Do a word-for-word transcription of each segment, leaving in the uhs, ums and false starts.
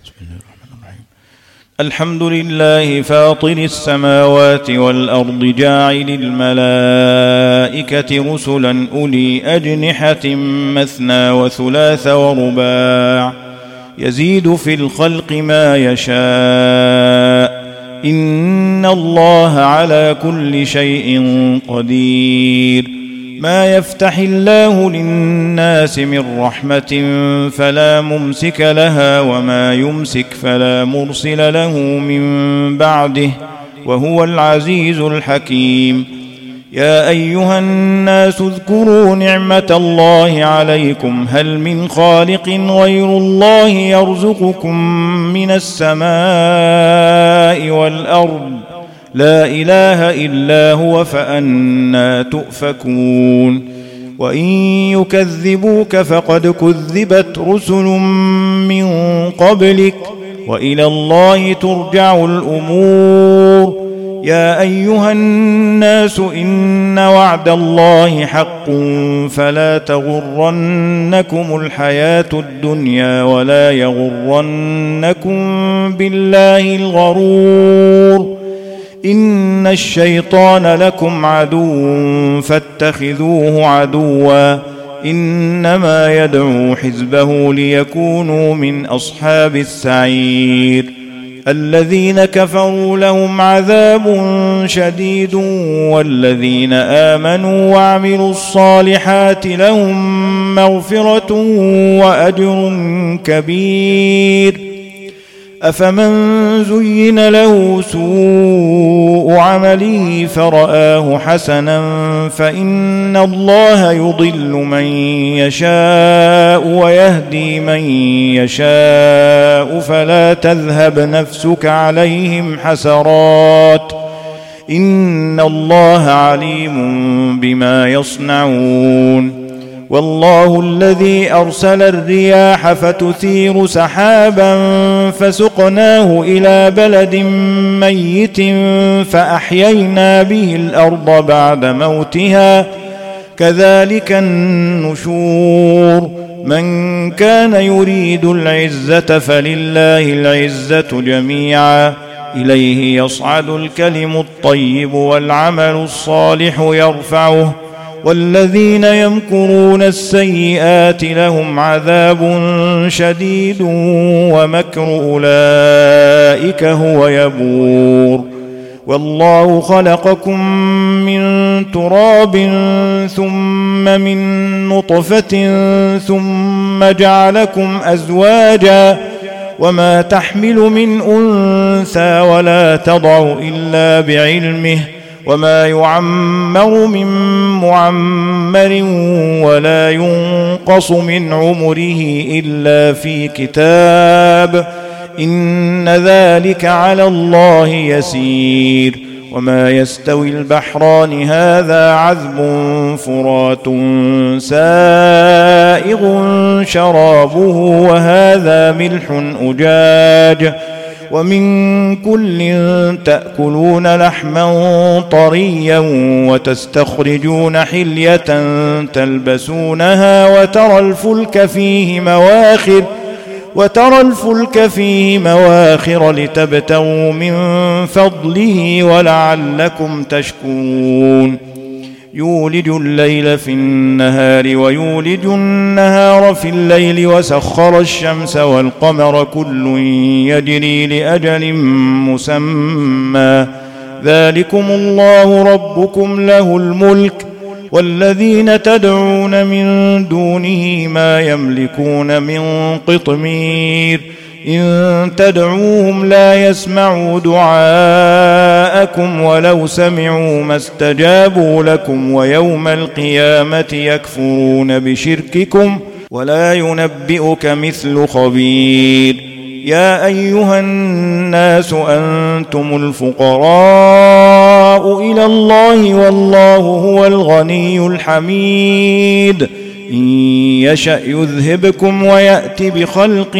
بسم الله الرحمن الرحيم. الحمد لله فاطر السماوات والأرض جاعل الملائكة رسلا أولي أجنحة مثنى وثلاث ورباع يزيد في الخلق ما يشاء إن الله على كل شيء قدير. ما يفتح الله للناس من رحمة فلا ممسك لها وما يمسك فلا مرسل له من بعده وهو العزيز الحكيم. يا أيها الناس اذكروا نعمة الله عليكم هل من خالق غير الله يرزقكم من السماء والأرض لا إله إلا هو فأنى تؤفكون. وإن يكذبوك فقد كذبت رسل من قبلك وإلى الله ترجع الأمور. يا أيها الناس إن وعد الله حق فلا تغرنكم الحياة الدنيا ولا يغرنكم بالله الغرور. إن الشيطان لكم عدو فاتخذوه عدوا إنما يدعو حزبه ليكونوا من أصحاب السعير. الذين كفروا لهم عذاب شديد والذين آمنوا وعملوا الصالحات لهم مغفرة وأجر كبير. أفمن زين له سوء عمله فرآه حسنا فإن الله يضل من يشاء ويهدي من يشاء فلا تذهب نفسك عليهم حسرات إن الله عليم بما يصنعون. والله الذي أرسل الرياح فتثير سحابا فسقناه إلى بلد ميت فأحيينا به الأرض بعد موتها كذلك النشور. من كان يريد العزة فلله العزة جميعا إليه يصعد الكلم الطيب والعمل الصالح يرفعه والذين يمكرون السيئات لهم عذاب شديد ومكر أولئك هو يبور. والله خلقكم من تراب ثم من نطفة ثم جعلكم أزواجا وما تحمل من أنثى ولا تضع إلا بعلمه وما يعمر من معمر ولا ينقص من عمره إلا في كتاب إن ذلك على الله يسير. وما يستوي البحران هذا عذب فرات سائغ شرابه وهذا ملح أجاج ومن كل تأكلون لحما طريا وتستخرجون حلية تلبسونها وترى الفلك فيه مواخر وترى الفلك فيه مواخر لتبتغوا من فضله ولعلكم تشكرون. يولج الليل في النهار ويولج النهار في الليل وسخر الشمس والقمر كل يجري لأجل مسمى ذلكم الله ربكم له الملك والذين تدعون من دونه ما يملكون من قطمير إن تدعوهم لا يسمعوا دعاءكم ولو سمعوا ما استجابوا لكم ويوم القيامة يكفرون بشرككم ولا ينبئك مثل خبير. يا أيها الناس أنتم الفقراء إلى الله والله هو الغني الحميد. إن يشأ يذهبكم ويأتي بخلق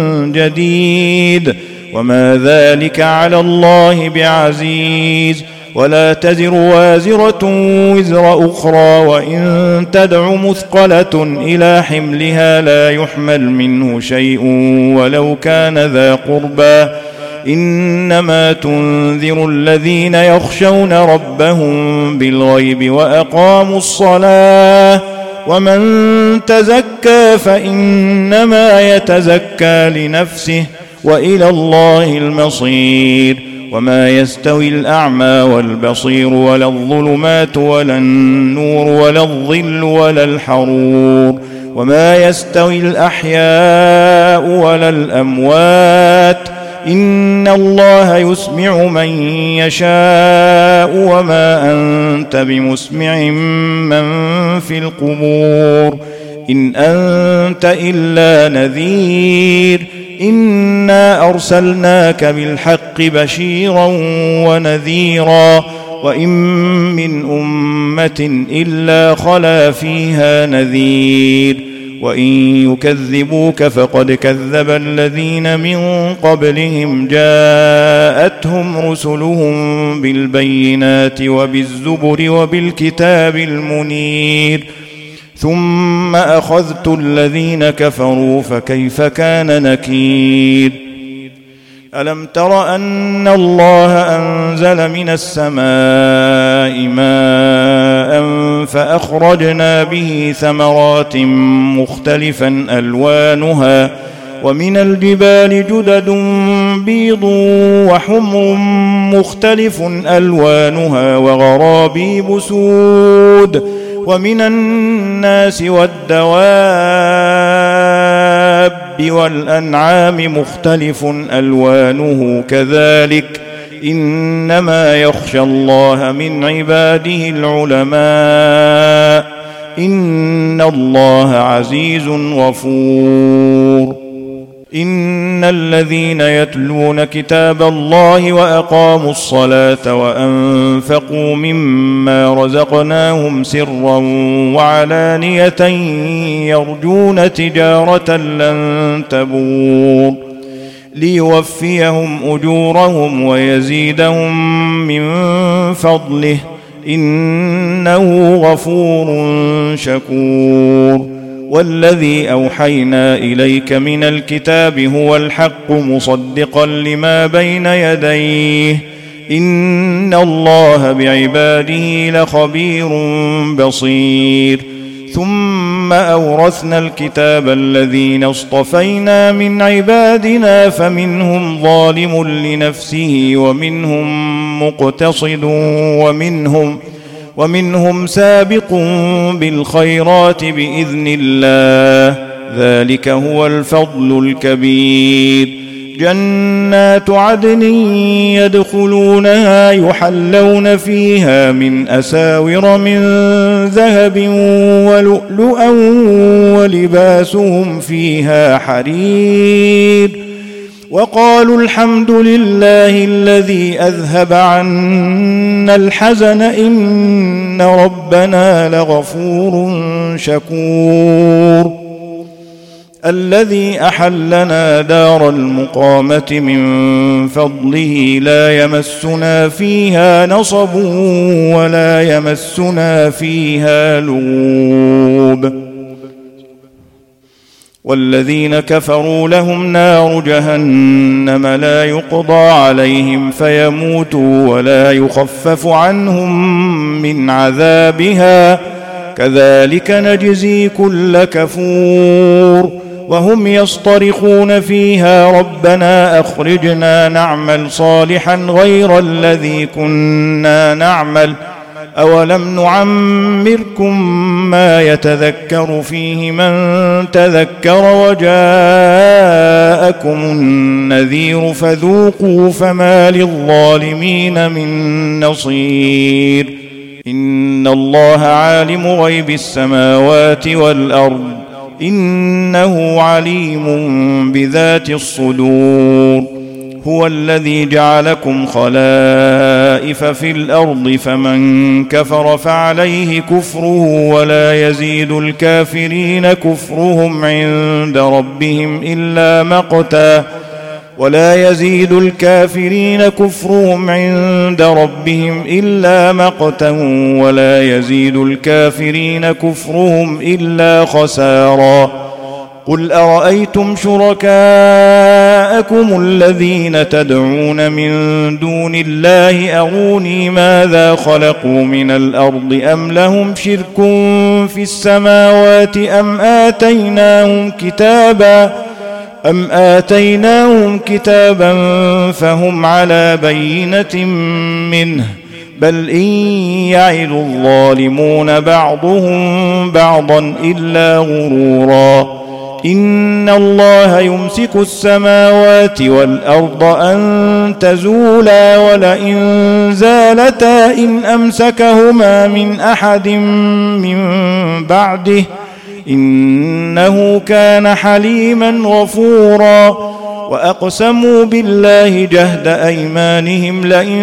جديد وما ذلك على الله بعزيز. ولا تزر وازرة وزر أخرى، وإن تدع مثقلة إلى حملها لا يحمل منه شيء ولو كان ذا قربى، إنما تنذر الذين يخشون ربهم بالغيب وأقاموا الصلاة، ومن تزكى فإنما يتزكى لنفسه وإلى الله المصير. وما يستوي الأعمى والبصير ولا الظلمات ولا النور ولا الظل ولا الحرور، وما يستوي الأحياء ولا الأموات، إن الله يسمع من يشاء وما أنت بمسمع من في القبور، إن أنت إلا نذير، إنا أرسلناك بالحق بشيرا ونذيرا، وإن من أمة إلا خلا فيها نذير، وإن يكذبوك فقد كذب الذين من قبلهم جاءتهم رسلهم بالبينات وبالزبر وبالكتاب المنير، ثم أخذت الذين كفروا فكيف كان نكير. ألم تر أن الله أنزل من السماء ماء فأخرجنا به ثمرات مختلفا ألوانها، ومن الجبال جدد بيض وحمر مختلف ألوانها وغرابيب سود، ومن الناس والدواب والأنعام مختلف ألوانه كذلك، إنما يخشى الله من عباده العلماء، إن الله عزيز غفور. إن الذين يتلون كتاب الله وأقاموا الصلاة وأنفقوا مما رزقناهم سرا وعلانية يرجون تجارة لن تبور، ليوفيهم أجورهم ويزيدهم من فضله، إنه غفور شكور. والذي أوحينا إليك من الكتاب هو الحق مصدقا لما بين يديه، إن الله بعباده لخبير بصير. ثم أورثنا الكتاب الذين اصطفينا من عبادنا فمنهم ظالم لنفسه ومنهم مقتصد ومنهم ومنهم سابق بالخيرات بإذن الله، ذلك هو الفضل الكبير. جنات عدن يدخلونها يحلون فيها من أساور من ذهب ولؤلؤا ولباسهم فيها حرير، وقالوا الحمد لله الذي أذهب عنا الحزن إن ربنا لغفور شكور. الذي أحلنا دار المقامة من فضله لا يمسنا فيها نصب ولا يمسنا فيها لغوب. والذين كفروا لهم نار جهنم لا يقضى عليهم فيموتوا ولا يخفف عنهم من عذابها، كذلك نجزي كل كفور. وهم يصطرخون فيها ربنا أخرجنا نعمل صالحا غير الذي كنا نعمل، أولم نعمركم ما يتذكر فيه من تذكر وجاءكم النذير فذوقوا فما للظالمين من نصير. إن الله عالم غيب السماوات والأرض، إنه عليم بذات الصدور. هو الذي جعلكم خلائف في الأرض فمن كفر فعليه كفره ولا يزيد الكافرين كفرهم عند ربهم إلا مقتا، ولا يزيد الكافرين كفرهم عند ربهم إلا مقتا ولا يزيد الكافرين كفرهم إلا خسارا. قل أرأيتم شركاءكم الذين تدعون من دون الله أروني ماذا خلقوا من الأرض أم لهم شرك في السماوات أم آتيناهم كتابا أم آتيناهم كتابا فهم على بينة منه بل إن يعد الظالمون بعضهم بعضا إلا غرورا. إن الله يمسك السماوات والأرض أن تزولا ولئن زالتا إن أمسكهما من أحد من بعده إنه كان حليما غفورا. وأقسموا بالله جهد أيمانهم لئن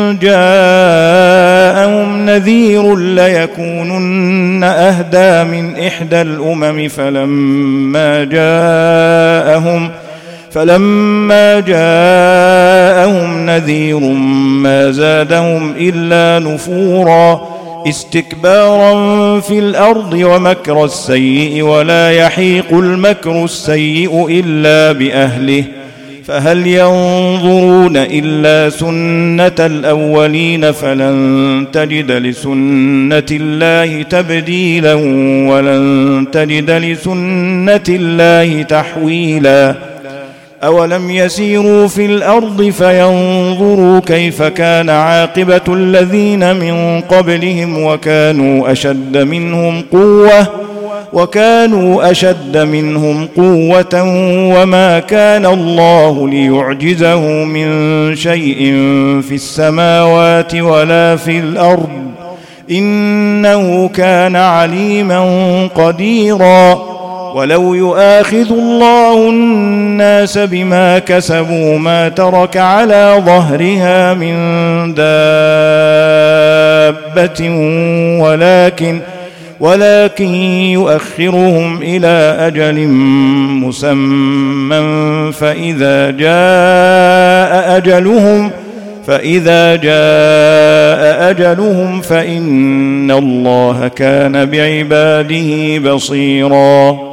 جاءهم نذير ليكونن أهدى من إحدى الأمم فلما جاءهم فلما جاءهم نذير ما زادهم إلا نفورا استكبارا في الأرض ومكر السيء ولا يحيق المكر السيء إلا بأهله فهل ينظرون إلا سنة الأولين فلن تجد لسنة الله تبديلا ولن تجد لسنة الله تحويلا. أولم يسيروا في الأرض فينظروا كيف كان عاقبة الذين من قبلهم وكانوا أشد منهم قوة وكانوا أشد منهم قوة وما كان الله ليعجزه من شيء في السماوات ولا في الأرض إنه كان عليما قديرا. ولو يؤاخذ الله الناس بما كسبوا ما ترك على ظهرها من دابة ولكن ولكن يؤخرهم إلى أجل مسمى فإذا جاء أجلهم فإذا جاء أجلهم فإن الله كان بعباده بصيرا.